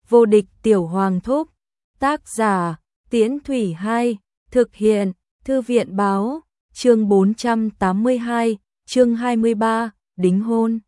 Vô địch tiểu hoàng thúc. Tác giả, Tiễn Thủy 2, thực hiện, Thư viện báo, chương 482, chương 23, đính hôn.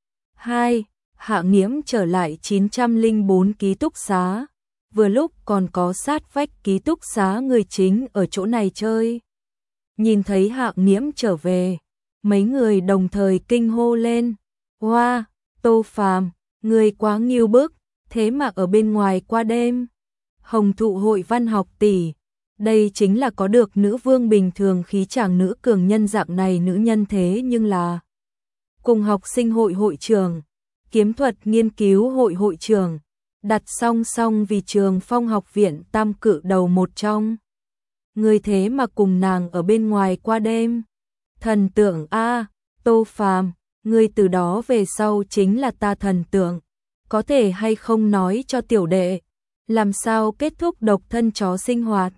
2. Hạ Nghiễm trở lại 904 ký túc xá, vừa lúc còn có sát vách ký túc xá người chính ở chỗ này chơi. Nhìn thấy Hạ Nghiễm trở về, mấy người đồng thời kinh hô lên. Wow, Tô Phàm, người quá nghiêu bức, thế mà ở bên ngoài qua đêm. Hồng Thụ hội văn học tỷ, đây chính là có được nữ vương bình thường khí chàng nữ cường nhân dạng này nữ nhân thế nhưng là cùng học sinh hội hội trưởng, kiếm thuật nghiên cứu hội hội trưởng, đặt song song vì trường Phong học viện tam cự đầu một trong. Người thế mà cùng nàng ở bên ngoài qua đêm. Thần tượng a, Tô Phàm, người từ đó về sau chính là ta thần tượng. Có thể hay không nói cho tiểu đệ, làm sao kết thúc độc thân chó sinh hoạt?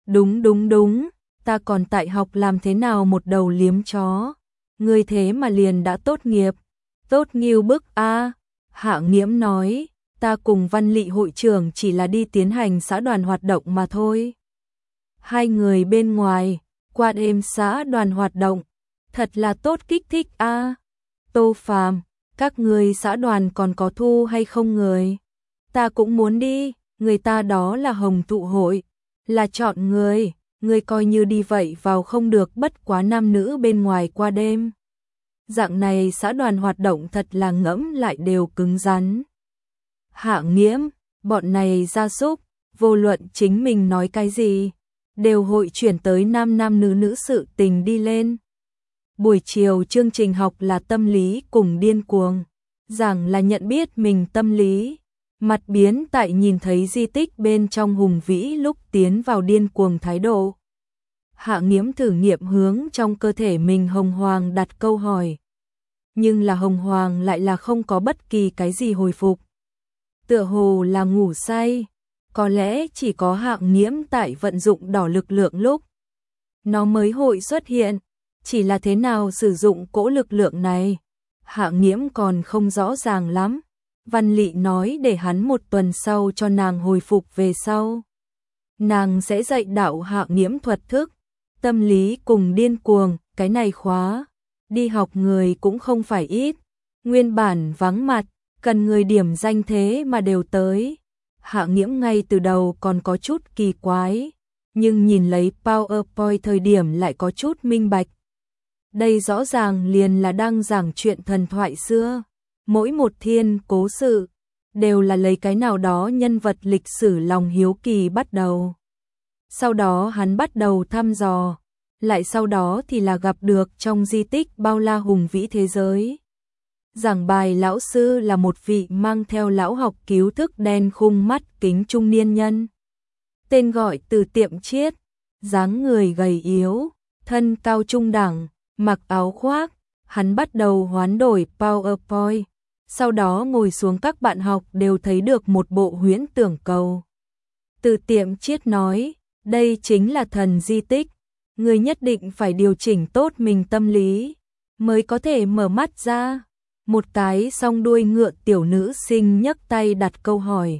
Đúng, ta còn tại học làm thế nào một đầu liếm chó. Người thế mà liền đã tốt nghiệp. Tốt nghiêu bức a. Hạ Nghiễm nói, ta cùng Văn Lị hội trưởng chỉ là đi tiến hành xã đoàn hoạt động mà thôi. Hai người bên ngoài, qua đêm xã đoàn hoạt động, thật là tốt kích thích a. Tô Phàm, các người xã đoàn còn có thu hay không người? Ta cũng muốn đi, người ta đó là Hồng Thụ hội, là chọn người coi như đi vậy vào không được bất quá nam nữ bên ngoài qua đêm. Dạng này xã đoàn hoạt động thật là ngẫm lại đều cứng rắn. Hạ Nghiễm, bọn này gia súc, vô luận chính mình nói cái gì, đều hội chuyển tới nam nam nữ nữ sự tình đi lên. Buổi chiều chương trình học là tâm lý cùng điên cuồng, giảng là nhận biết mình tâm lý. Mặt biến tại nhìn thấy di tích bên trong hùng vĩ lúc tiến vào điên cuồng thái độ. Hạ Nghiễm thử nghiệm hướng trong cơ thể mình Hồng Hoàng đặt câu hỏi. Nhưng là Hồng Hoàng lại là không có bất kỳ cái gì hồi phục. Tựa hồ là ngủ say, có lẽ chỉ có Hạ Nghiễm tại vận dụng đỏ lực lượng lúc nó mới hội xuất hiện, chỉ là thế nào sử dụng cỗ lực lượng này, Hạ Nghiễm còn không rõ ràng lắm. Văn Lị nói để hắn một tuần sau cho nàng hồi phục về sau. Nàng sẽ dạy đạo Hạ Nghiễm thuật thức, tâm lý cùng điên cuồng, cái này khóa. Đi học người cũng không phải ít, nguyên bản vắng mặt, cần người điểm danh thế mà đều tới. Hạ Nghiễm ngay từ đầu còn có chút kỳ quái, nhưng nhìn lấy PowerPoint thời điểm lại có chút minh bạch. Đây rõ ràng liền là đang giảng chuyện thần thoại xưa. Mỗi một thiên cố sự đều là lấy cái nào đó nhân vật lịch sử lòng hiếu kỳ bắt đầu. Sau đó hắn bắt đầu thăm dò, lại sau đó thì là gặp được trong di tích bao la hùng vĩ thế giới. Giảng bài lão sư là một vị mang theo lão học cứu thức đen khung mắt kính trung niên nhân. Tên gọi Từ Tiệm Chiết, dáng người gầy yếu, thân cao trung đẳng, mặc áo khoác, hắn bắt đầu hoán đổi PowerPoint. Sau đó ngồi xuống các bạn học đều thấy được một bộ huyễn tưởng cầu. Từ Tiệm Chiết nói, đây chính là thần di tích, người nhất định phải điều chỉnh tốt mình tâm lý, mới có thể mở mắt ra. Một cái song đuôi ngựa tiểu nữ sinh nhấc tay đặt câu hỏi.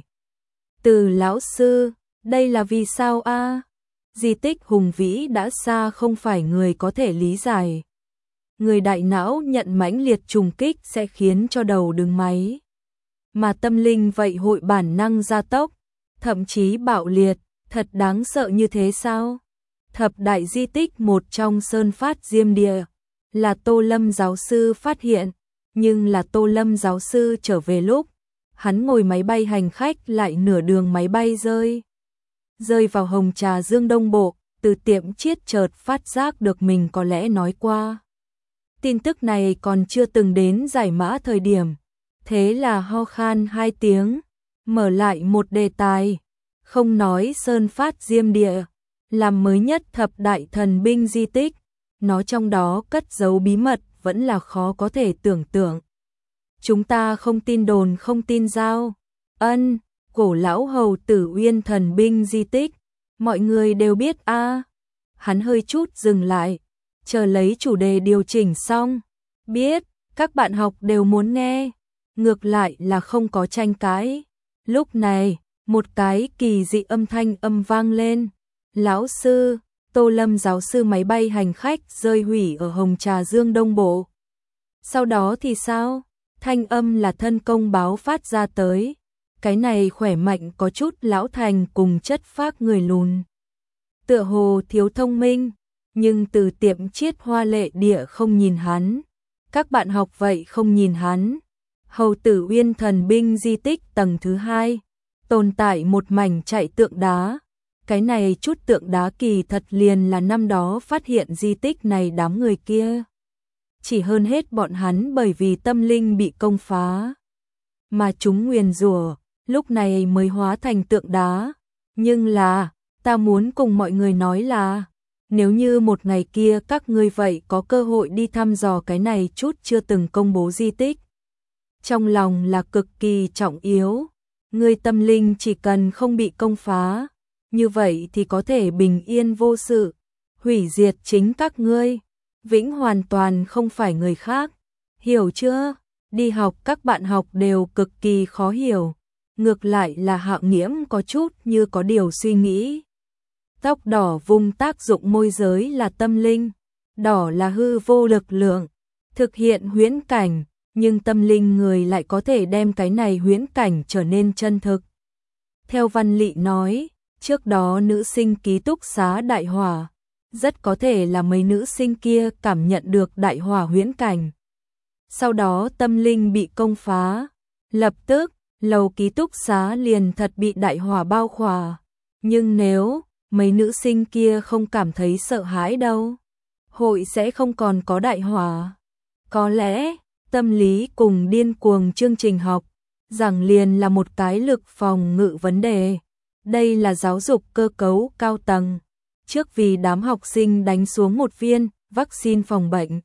Từ lão sư, đây là vì sao a? Di tích hùng vĩ đã xa không phải người có thể lý giải. Người đại não nhận mãnh liệt trùng kích sẽ khiến cho đầu đứng máy. Mà tâm linh vậy hội bản năng gia tốc, thậm chí bạo liệt, thật đáng sợ như thế sao? Thập đại di tích một trong Sơn Phát Diêm Địa, là Tô Lâm giáo sư phát hiện, nhưng là Tô Lâm giáo sư trở về lúc, hắn ngồi máy bay hành khách lại nửa đường máy bay rơi vào Hồng Trà Dương Đông Bộ. Từ Tiệm Chiết chợt phát giác được mình có lẽ nói qua. Tin tức này còn chưa từng đến giải mã thời điểm, thế là ho khan 2 tiếng, mở lại một đề tài, không nói Sơn Phát Diêm Địa, làm mới nhất thập đại thần binh di tích, nó trong đó cất giấu bí mật vẫn là khó có thể tưởng tượng. Chúng ta không tin đồn không tin giao, cổ lão hầu Tử Uyên thần binh di tích, mọi người đều biết a. Hắn hơi chút dừng lại, chờ lấy chủ đề điều chỉnh xong, biết, các bạn học đều muốn nghe, ngược lại là không có tranh cãi. Lúc này, một cái kỳ dị âm thanh vang lên. Lão sư, Tô Lâm giáo sư máy bay hành khách rơi hủy ở Hồng Trà Dương Đông Bộ. Sau đó thì sao? Thanh âm là thân công báo phát ra tới. Cái này khỏe mạnh có chút lão thành cùng chất phác người lùn. Tựa hồ thiếu thông minh, nhưng từ tiệm chiết hoa lệ địa không nhìn hắn. Các bạn học vậy không nhìn hắn. Hầu Tử Uyên thần binh di tích tầng thứ 2, tồn tại một mảnh chạy tượng đá. Cái này chút tượng đá kỳ thật liền là năm đó phát hiện di tích này đám người kia. Chỉ hơn hết bọn hắn bởi vì tâm linh bị công phá, mà chúng nguyền rủa, lúc này mới hóa thành tượng đá. Nhưng là, ta muốn cùng mọi người nói là, nếu như một ngày kia các ngươi vậy có cơ hội đi thăm dò cái này chút chưa từng công bố di tích. Trong lòng là cực kỳ trọng yếu, người tâm linh chỉ cần không bị công phá, như vậy thì có thể bình yên vô sự, hủy diệt chính các ngươi, vĩnh hoàn toàn không phải người khác. Hiểu chưa? Đi học các bạn học đều cực kỳ khó hiểu, ngược lại là Hạo Nghiễm có chút như có điều suy nghĩ. Tóc đỏ vùng tác dụng môi giới là tâm linh, đỏ là hư vô lực lượng, thực hiện huyễn cảnh, nhưng tâm linh người lại có thể đem cái này huyễn cảnh trở nên chân thực. Theo Văn Lị nói, trước đó nữ sinh ký túc xá đại hỏa, rất có thể là mấy nữ sinh kia cảm nhận được đại hỏa huyễn cảnh. Sau đó tâm linh bị công phá, lập tức, lầu ký túc xá liền thật bị đại hỏa bao khỏa. Nhưng nếu mấy nữ sinh kia không cảm thấy sợ hãi đâu, hội sẽ không còn có đại hỏa. Có lẽ, tâm lý cùng điên cuồng chương trình học, giảng liền là một cái lực phòng ngự vấn đề. Đây là giáo dục cơ cấu cao tầng, trước vì đám học sinh đánh xuống một viên vaccine phòng bệnh.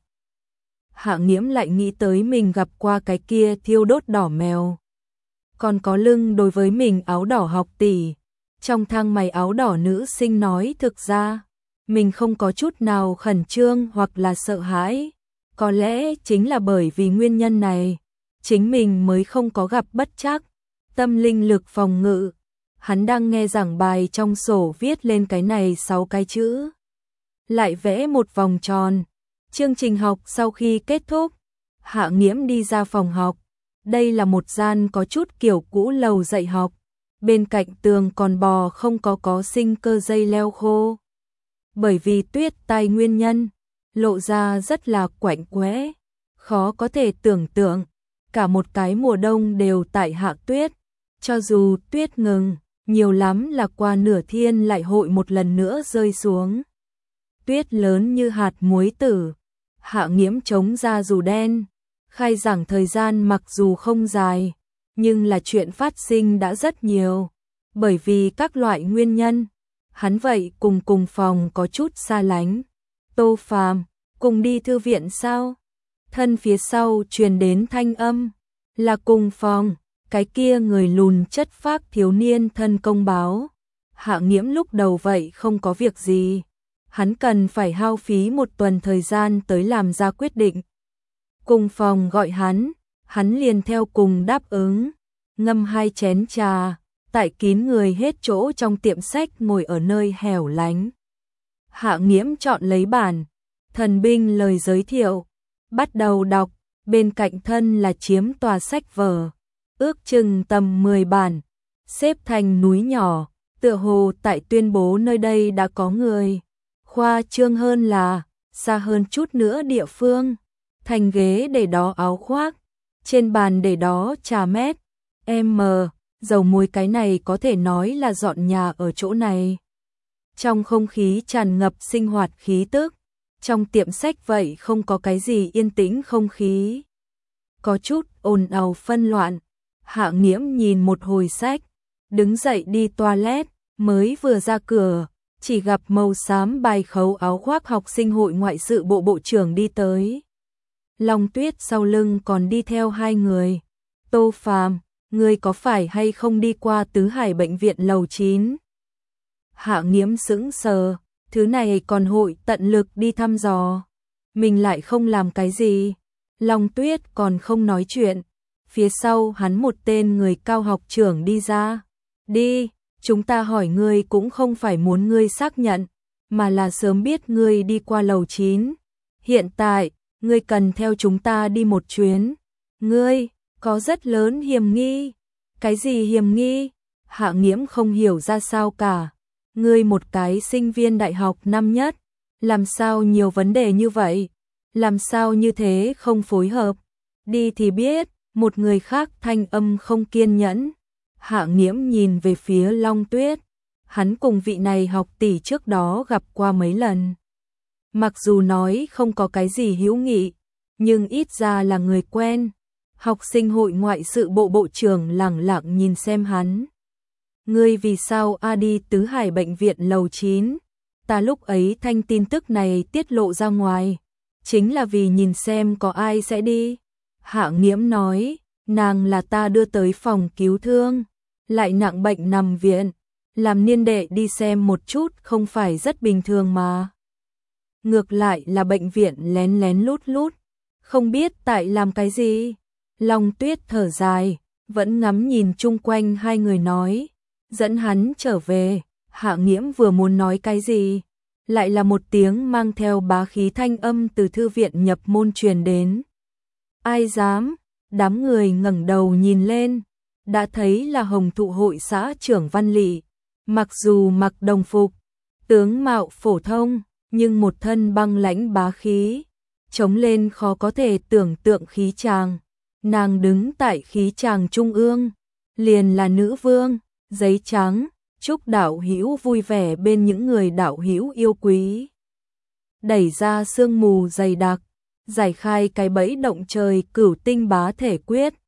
Hạ Nghiễm lại nghĩ tới mình gặp qua cái kia thiêu đốt đỏ mèo. Còn có lưng đối với mình áo đỏ học tỷ. Trong thang máy áo đỏ nữ sinh nói thực ra, mình không có chút nào khẩn trương hoặc là sợ hãi. Có lẽ chính là bởi vì nguyên nhân này, chính mình mới không có gặp bất trắc. Tâm linh lực phòng ngự. Hắn đang nghe giảng bài trong sổ viết lên cái này 6 cái chữ. Lại vẽ một vòng tròn. Chương trình học sau khi kết thúc, Hạ Nghiễm đi ra phòng học. Đây là một gian có chút kiểu cũ lầu dạy học. Bên cạnh tường còn bò không có sinh cơ dây leo khô. Bởi vì tuyết tai nguyên nhân, lộ ra rất là quạnh quẽ, khó có thể tưởng tượng. Cả một cái mùa đông đều tại hạ tuyết. Cho dù tuyết ngừng, nhiều lắm là qua nửa thiên lại hội một lần nữa rơi xuống. Tuyết lớn như hạt muối tử. Hạ Nghiễm chống ra dù đen. Khai giảng thời gian mặc dù không dài, nhưng là chuyện phát sinh đã rất nhiều. Bởi vì các loại nguyên nhân, hắn vậy cùng phòng có chút xa lánh. Tô Phàm, cùng đi thư viện sao? Thân phía sau truyền đến thanh âm, là cùng phòng, cái kia người lùn chất phác thiếu niên thân công báo. Hạ Nghiễm lúc đầu vậy không có việc gì. Hắn cần phải hao phí một tuần thời gian tới làm ra quyết định. Cùng phòng gọi hắn liền theo cùng đáp ứng. Ngâm 2 chén trà, tại kín người hết chỗ trong tiệm sách ngồi ở nơi hẻo lánh. Hạ Nghiễm chọn lấy bản, thần binh lời giới thiệu, bắt đầu đọc, bên cạnh thân là chiếm tòa sách vở, ước chừng tầm 10 bản, xếp thành núi nhỏ, tựa hồ tại tuyên bố nơi đây đã có người. Khoa trương hơn là, xa hơn chút nữa địa phương, thành ghế để đó áo khoác, trên bàn để đó trà mét, dầu muối cái này có thể nói là dọn nhà ở chỗ này. Trong không khí tràn ngập sinh hoạt khí tức, trong tiệm sách vậy không có cái gì yên tĩnh không khí. Có chút ồn ào phân loạn, Hạ Nghiễm nhìn một hồi sách, đứng dậy đi toilet, mới vừa ra cửa, chỉ gặp màu xám bài khấu áo khoác học sinh hội ngoại sự bộ bộ trưởng đi tới. Long Tuyết sau lưng còn đi theo 2 người. Tô Phàm, ngươi có phải hay không đi qua Tứ Hải bệnh viện lầu 9? Hạ Nghiễm sững sờ, thứ này còn hội tận lực đi thăm dò. Mình lại không làm cái gì. Long Tuyết còn không nói chuyện. phía sau hắn một tên người cao học trưởng đi ra. Đi, chúng ta hỏi ngươi cũng không phải muốn ngươi xác nhận, mà là sớm biết ngươi đi qua lầu 9. Hiện tại, ngươi cần theo chúng ta đi một chuyến. Ngươi, có rất lớn hiểm nghi. Cái gì hiểm nghi? Hạ Nghiễm không hiểu ra sao cả. Ngươi một cái sinh viên đại học năm nhất, làm sao nhiều vấn đề như vậy? Làm sao như thế không phối hợp? Đi thì biết, một người khác thanh âm không kiên nhẫn. Hạ Nghiễm nhìn về phía Long Tuyết. Hắn cùng vị này học tỷ trước đó gặp qua mấy lần. Mặc dù nói không có cái gì hữu nghị, nhưng ít ra là người quen. Học sinh hội ngoại sự bộ bộ trưởng lẳng lặng nhìn xem hắn. Ngươi vì sao đi Tứ Hải bệnh viện lầu 9? Ta lúc ấy thanh tin tức này tiết lộ ra ngoài, chính là vì nhìn xem có ai sẽ đi. Hạ Nghiễm nói, nàng là ta đưa tới phòng cứu thương, lại nặng bệnh nằm viện, làm niên đệ đi xem một chút không phải rất bình thường mà. Ngược lại là bệnh viện lén lén lút lút, không biết tại làm cái gì. Long Tuyết thở dài, vẫn ngắm nhìn chung quanh hai người nói, dẫn hắn trở về. Hạ Nghiễm vừa muốn nói cái gì, lại là một tiếng mang theo bá khí thanh âm từ thư viện nhập môn truyền đến. Ai dám? Đám người ngẩng đầu nhìn lên, đã thấy là Hồng Thụ hội xã trưởng Văn Lị, mặc dù mặc đồng phục, tướng mạo phổ thông, nhưng một thân băng lãnh bá khí, chống lên khó có thể tưởng tượng khí tràng. Nàng đứng tại khí tràng trung ương, liền là nữ vương, giấy trắng, chúc đạo hữu vui vẻ bên những người đạo hữu yêu quý. Đẩy ra sương mù dày đặc, giải khai cái bẫy động trời cửu tinh bá thể quyết,